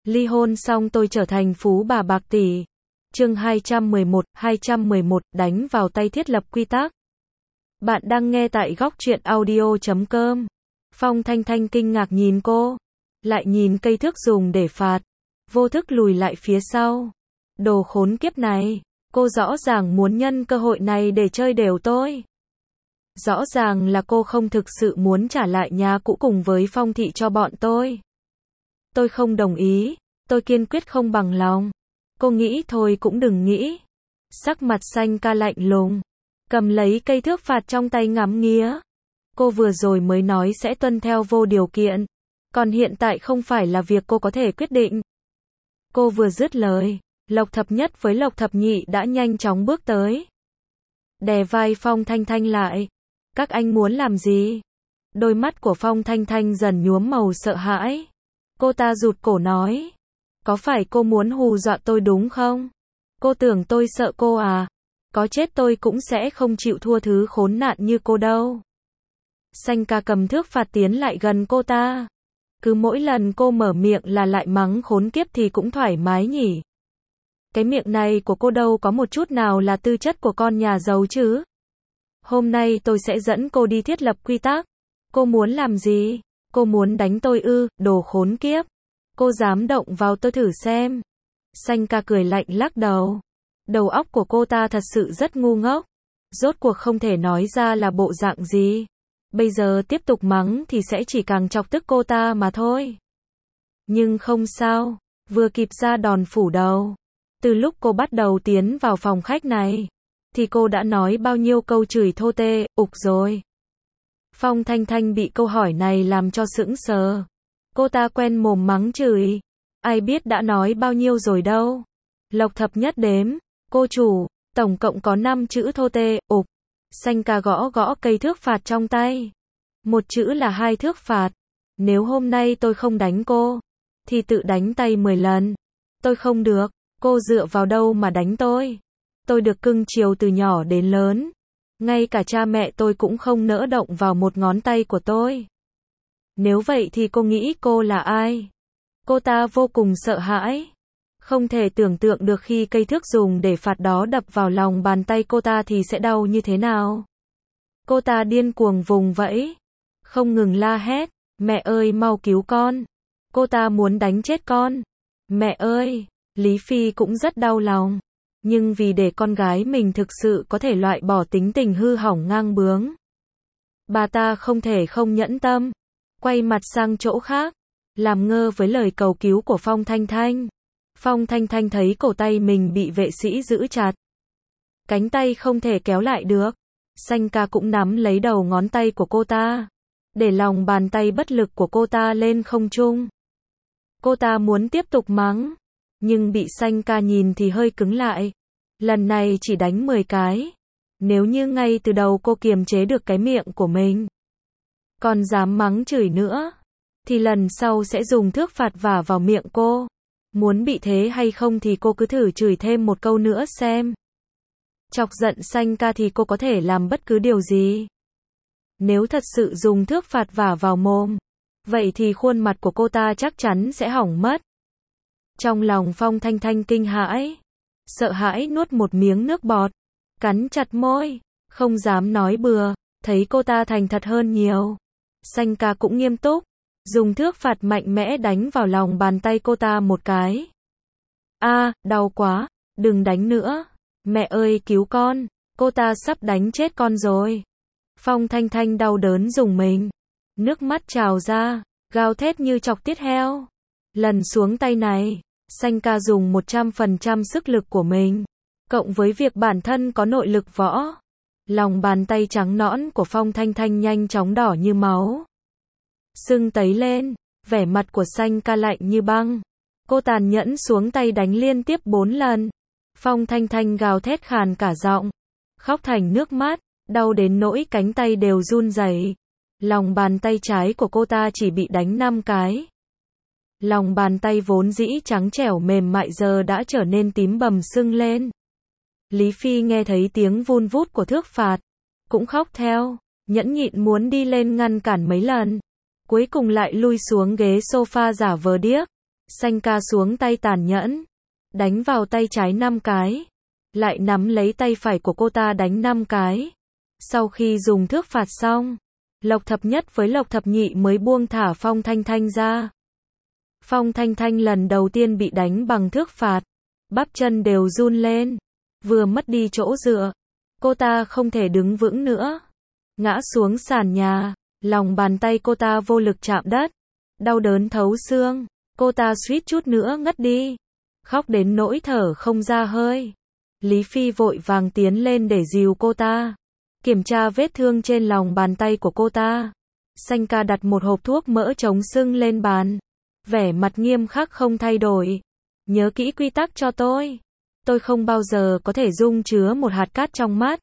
Ly hôn xong tôi trở thành phú bà bạc tỷ. Chương 211, đánh vào tay thiết lập quy tắc. Bạn đang nghe tại góc truyện audio.com. Phong Thanh Thanh kinh ngạc nhìn cô, lại nhìn cây thước dùng để phạt, vô thức lùi lại phía sau. Đồ khốn kiếp này, cô rõ ràng muốn nhân cơ hội này để chơi đều tôi. Rõ ràng là cô không thực sự muốn trả lại nhà cũ cùng với Phong thị cho bọn tôi. Tôi không đồng ý, tôi kiên quyết không bằng lòng. Cô nghĩ thôi cũng đừng nghĩ. Sắc mặt xanh ca lạnh lùng, cầm lấy cây thước phạt trong tay ngắm nghía. Cô vừa rồi mới nói sẽ tuân theo vô điều kiện, còn hiện tại không phải là việc cô có thể quyết định. Cô vừa dứt lời, Lộc Thập Nhất với Lộc Thập Nhị đã nhanh chóng bước tới, đè vai Phong Thanh Thanh lại. Các anh muốn làm gì? Đôi mắt của Phong Thanh Thanh dần nhuốm màu sợ hãi. Cô ta rụt cổ nói, có phải cô muốn hù dọa tôi đúng không? Cô tưởng tôi sợ cô à? Có chết tôi cũng sẽ không chịu thua thứ khốn nạn như cô đâu. Xanh ca cầm thước phạt tiến lại gần cô ta. Cứ mỗi lần cô mở miệng là lại mắng khốn kiếp thì cũng thoải mái nhỉ. Cái miệng này của cô đâu có một chút nào là tư chất của con nhà giàu chứ. Hôm nay tôi sẽ dẫn cô đi thiết lập quy tắc. Cô muốn làm gì? Cô muốn đánh tôi ư? Đồ khốn kiếp. Cô dám động vào tôi thử xem. Xanh ca cười lạnh lắc đầu. Đầu óc của cô ta thật sự rất ngu ngốc. Rốt cuộc không thể nói ra là bộ dạng gì. Bây giờ tiếp tục mắng thì sẽ chỉ càng chọc tức cô ta mà thôi. Nhưng không sao, vừa kịp ra đòn phủ đầu. Từ lúc cô bắt đầu tiến vào phòng khách này, thì cô đã nói bao nhiêu câu chửi thô tê, ục rồi. Phong Thanh Thanh bị câu hỏi này làm cho sững sờ. Cô ta quen mồm mắng chửi. Ai biết đã nói bao nhiêu rồi đâu. Lộc Thập Nhất đếm. Cô chủ, tổng cộng có 5 chữ thô tê, ục. Xanh ca gõ gõ cây thước phạt trong tay. Một chữ là 2 thước phạt. Nếu hôm nay tôi không đánh cô, thì tự đánh tay 10 lần. Tôi không được. Cô dựa vào đâu mà đánh tôi? Tôi được cưng chiều từ nhỏ đến lớn. Ngay cả cha mẹ tôi cũng không nỡ động vào một ngón tay của tôi. Nếu vậy thì cô nghĩ cô là ai? Cô ta vô cùng sợ hãi. Không thể tưởng tượng được khi cây thước dùng để phạt đó đập vào lòng bàn tay cô ta thì sẽ đau như thế nào. Cô ta điên cuồng vùng vẫy, không ngừng la hét, mẹ ơi mau cứu con. Cô ta muốn đánh chết con. Mẹ ơi, Lý Phi cũng rất đau lòng. Nhưng vì để con gái mình thực sự có thể loại bỏ tính tình hư hỏng ngang bướng, bà ta không thể không nhẫn tâm, quay mặt sang chỗ khác, làm ngơ với lời cầu cứu của Phong Thanh Thanh. Phong Thanh Thanh thấy cổ tay mình bị vệ sĩ giữ chặt. Cánh tay không thể kéo lại được. Xanh ca cũng nắm lấy đầu ngón tay của cô ta, để lòng bàn tay bất lực của cô ta lên không trung. Cô ta muốn tiếp tục mắng, nhưng bị xanh ca nhìn thì hơi cứng lại. Lần này chỉ đánh 10 cái. Nếu như ngay từ đầu cô kiềm chế được cái miệng của mình, còn dám mắng chửi nữa, thì lần sau sẽ dùng thước phạt vả vào miệng cô. Muốn bị thế hay không thì cô cứ thử chửi thêm một câu nữa xem. Chọc giận xanh ca thì cô có thể làm bất cứ điều gì. Nếu thật sự dùng thước phạt vả vào mồm, vậy thì khuôn mặt của cô ta chắc chắn sẽ hỏng mất. Trong lòng Phong Thanh Thanh kinh hãi, sợ hãi nuốt một miếng nước bọt, cắn chặt môi, không dám nói bừa, thấy cô ta thành thật hơn nhiều. Xanh ca cũng nghiêm túc, dùng thước phạt mạnh mẽ đánh vào lòng bàn tay cô ta một cái. Đau quá, đừng đánh nữa. Mẹ ơi cứu con, cô ta sắp đánh chết con rồi. Phong Thanh Thanh đau đớn rùng mình, nước mắt trào ra, gào thét như chọc tiết heo. Lần xuống tay này, xanh ca dùng 100% sức lực của mình, cộng với việc bản thân có nội lực võ. Lòng bàn tay trắng nõn của Phong Thanh Thanh nhanh chóng đỏ như máu, sưng tấy lên, vẻ mặt của xanh ca lạnh như băng. Cô tàn nhẫn xuống tay đánh liên tiếp 4 lần. Phong Thanh Thanh gào thét khàn cả giọng, khóc thành nước mắt, đau đến nỗi cánh tay đều run rẩy. Lòng bàn tay trái của cô ta chỉ bị đánh 5 cái. Lòng bàn tay vốn dĩ trắng trẻo mềm mại giờ đã trở nên tím bầm sưng lên. Lý Phi nghe thấy tiếng vun vút của thước phạt, cũng khóc theo, nhẫn nhịn muốn đi lên ngăn cản mấy lần. Cuối cùng lại lui xuống ghế sofa giả vờ điếc. Xanh ca xuống tay tàn nhẫn, đánh vào tay trái 5 cái, lại nắm lấy tay phải của cô ta đánh 5 cái. Sau khi dùng thước phạt xong, Lộc Thập Nhất với Lộc Thập Nhị mới buông thả Phong Thanh Thanh ra. Phong Thanh Thanh lần đầu tiên bị đánh bằng thước phạt, bắp chân đều run lên, vừa mất đi chỗ dựa, cô ta không thể đứng vững nữa, ngã xuống sàn nhà, lòng bàn tay cô ta vô lực chạm đất, đau đớn thấu xương, cô ta suýt chút nữa ngất đi, khóc đến nỗi thở không ra hơi. Lý Phi vội vàng tiến lên để dìu cô ta, kiểm tra vết thương trên lòng bàn tay của cô ta. Xanh ca đặt một hộp thuốc mỡ chống sưng lên bàn, vẻ mặt nghiêm khắc không thay đổi. Nhớ kỹ quy tắc cho tôi không bao giờ có thể dung chứa một hạt cát trong mắt.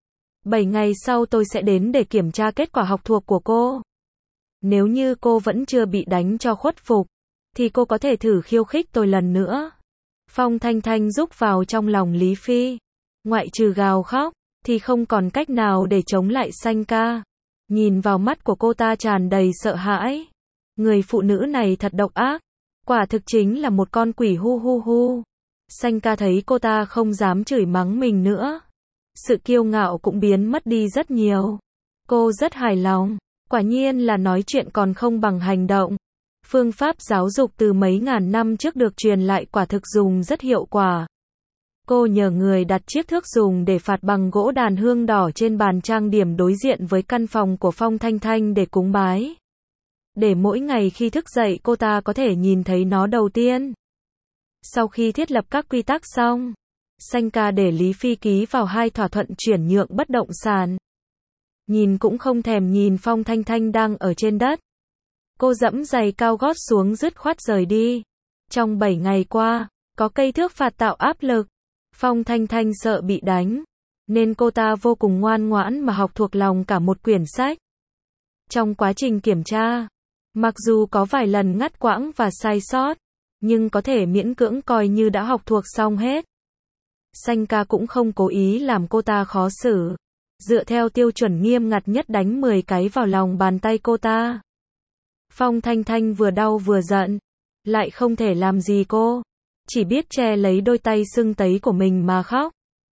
7 ngày sau tôi sẽ đến để kiểm tra kết quả học thuộc của cô. Nếu như cô vẫn chưa bị đánh cho khuất phục, thì cô có thể thử khiêu khích tôi lần nữa. Phong Thanh Thanh rúc vào trong lòng Lý Phi, ngoại trừ gào khóc, thì không còn cách nào để chống lại Xanh ca. Nhìn vào mắt của cô ta tràn đầy sợ hãi. Người phụ nữ này thật độc ác, quả thực chính là một con quỷ hu hu hu. Xanh ca thấy cô ta không dám chửi mắng mình nữa, sự kiêu ngạo cũng biến mất đi rất nhiều. Cô rất hài lòng, quả nhiên là nói chuyện còn không bằng hành động. Phương pháp giáo dục từ mấy ngàn năm trước được truyền lại quả thực dùng rất hiệu quả. Cô nhờ người đặt chiếc thước dùng để phạt bằng gỗ đàn hương đỏ trên bàn trang điểm đối diện với căn phòng của Phong Thanh Thanh để cúng bái. Để mỗi ngày khi thức dậy cô ta có thể nhìn thấy nó đầu tiên. Sau khi thiết lập các quy tắc xong, Xanh ca để Lý Phi ký vào 2 thỏa thuận chuyển nhượng bất động sản. Nhìn cũng không thèm nhìn Phong Thanh Thanh đang ở trên đất. Cô dẫm giày cao gót xuống dứt khoát rời đi. Trong 7 ngày qua, có cây thước phạt tạo áp lực. Phong Thanh Thanh sợ bị đánh, nên cô ta vô cùng ngoan ngoãn mà học thuộc lòng cả một quyển sách. Trong quá trình kiểm tra, mặc dù có vài lần ngắt quãng và sai sót, nhưng có thể miễn cưỡng coi như đã học thuộc xong hết. Xanh ca cũng không cố ý làm cô ta khó xử, dựa theo tiêu chuẩn nghiêm ngặt nhất đánh 10 cái vào lòng bàn tay cô ta. Phong Thanh Thanh vừa đau vừa giận, lại không thể làm gì cô, chỉ biết che lấy đôi tay sưng tấy của mình mà khóc.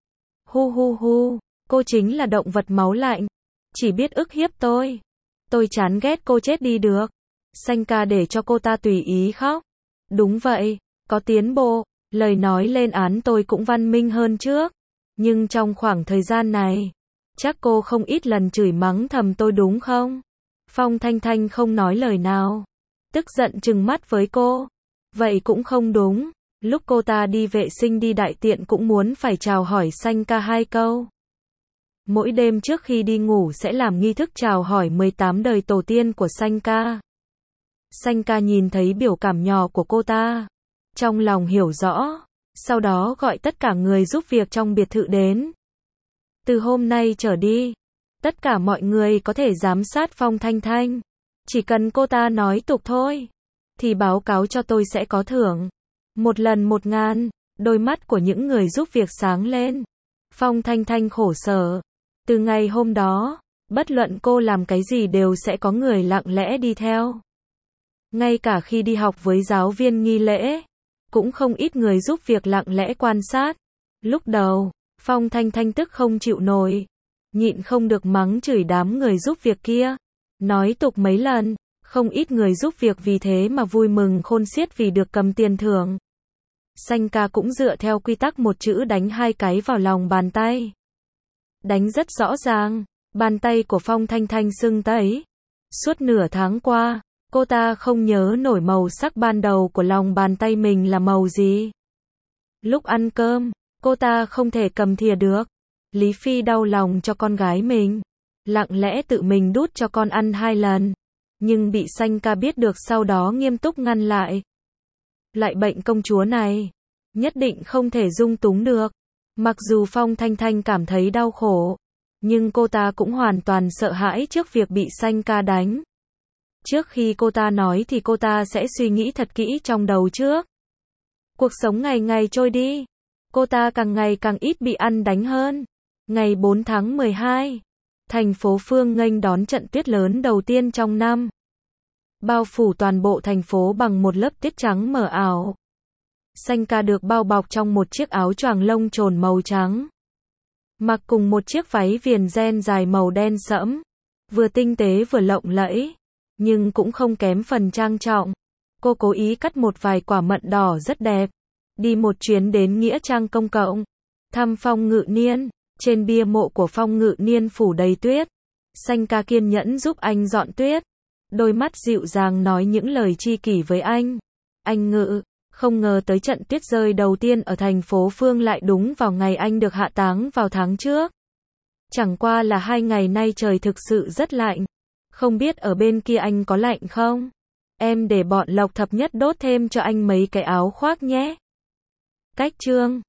Hu hu hu, cô chính là động vật máu lạnh, chỉ biết ức hiếp tôi chán ghét cô chết đi được. Xanh ca để cho cô ta tùy ý khóc. Đúng vậy, có tiến bộ, lời nói lên án tôi cũng văn minh hơn trước, nhưng trong khoảng thời gian này, chắc cô không ít lần chửi mắng thầm tôi đúng không? Phong Thanh Thanh không nói lời nào, tức giận trừng mắt với cô. Vậy cũng không đúng, lúc cô ta đi vệ sinh đi đại tiện cũng muốn phải chào hỏi Xanh ca 2 câu. Mỗi đêm trước khi đi ngủ sẽ làm nghi thức chào hỏi 18 đời tổ tiên của Xanh ca. Xanh ca nhìn thấy biểu cảm nhỏ của cô ta, trong lòng hiểu rõ, sau đó gọi tất cả người giúp việc trong biệt thự đến. Từ hôm nay trở đi, tất cả mọi người có thể giám sát Phong Thanh Thanh. Chỉ cần cô ta nói tục thôi, thì báo cáo cho tôi sẽ có thưởng. 1 lần 1.000, đôi mắt của những người giúp việc sáng lên. Phong Thanh Thanh khổ sở. Từ ngày hôm đó, bất luận cô làm cái gì đều sẽ có người lặng lẽ đi theo. Ngay cả khi đi học với giáo viên nghi lễ, cũng không ít người giúp việc lặng lẽ quan sát. Lúc đầu, Phong Thanh Thanh tức không chịu nổi, nhịn không được mắng chửi đám người giúp việc kia, nói tục mấy lần, không ít người giúp việc vì thế mà vui mừng khôn xiết vì được cầm tiền thưởng. Xanh ca cũng dựa theo quy tắc một chữ đánh 2 cái vào lòng bàn tay. Đánh rất rõ ràng, bàn tay của Phong Thanh Thanh sưng tấy. Suốt nửa tháng qua, cô ta không nhớ nổi màu sắc ban đầu của lòng bàn tay mình là màu gì. Lúc ăn cơm, cô ta không thể cầm thìa được. Lý Phi đau lòng cho con gái mình, lặng lẽ tự mình đút cho con ăn 2 lần, nhưng bị Xanh ca biết được sau đó nghiêm túc ngăn lại. Loại bệnh công chúa này, nhất định không thể dung túng được. Mặc dù Phong Thanh Thanh cảm thấy đau khổ, nhưng cô ta cũng hoàn toàn sợ hãi trước việc bị Xanh ca đánh. Trước khi cô ta nói thì cô ta sẽ suy nghĩ thật kỹ trong đầu trước. Cuộc sống ngày ngày trôi đi, cô ta càng ngày càng ít bị ăn đánh hơn. Ngày 4 tháng 12, thành phố Phương nghênh đón trận tuyết lớn đầu tiên trong năm. bao phủ toàn bộ thành phố bằng một lớp tuyết trắng mờ ảo. Xanh ca được bao bọc trong một chiếc áo choàng lông trồn màu trắng, mặc cùng một chiếc váy viền ren dài màu đen sẫm, vừa tinh tế vừa lộng lẫy, nhưng cũng không kém phần trang trọng. Cô cố ý cắt một vài quả mận đỏ rất đẹp, đi một chuyến đến nghĩa trang công cộng, thăm Phong Ngự Niên. Trên bia mộ của Phong Ngự Niên phủ đầy tuyết, Xanh ca kiên nhẫn giúp anh dọn tuyết, đôi mắt dịu dàng nói những lời tri kỷ với anh. Anh Ngự, không ngờ tới trận tuyết rơi đầu tiên ở thành phố Phương lại đúng vào ngày anh được hạ táng vào tháng trước. Chẳng qua là 2 ngày nay trời thực sự rất lạnh. Không biết ở bên kia anh có lạnh không? Em để bọn Lộc Thập Nhất đốt thêm cho anh mấy cái áo khoác nhé. Cách chương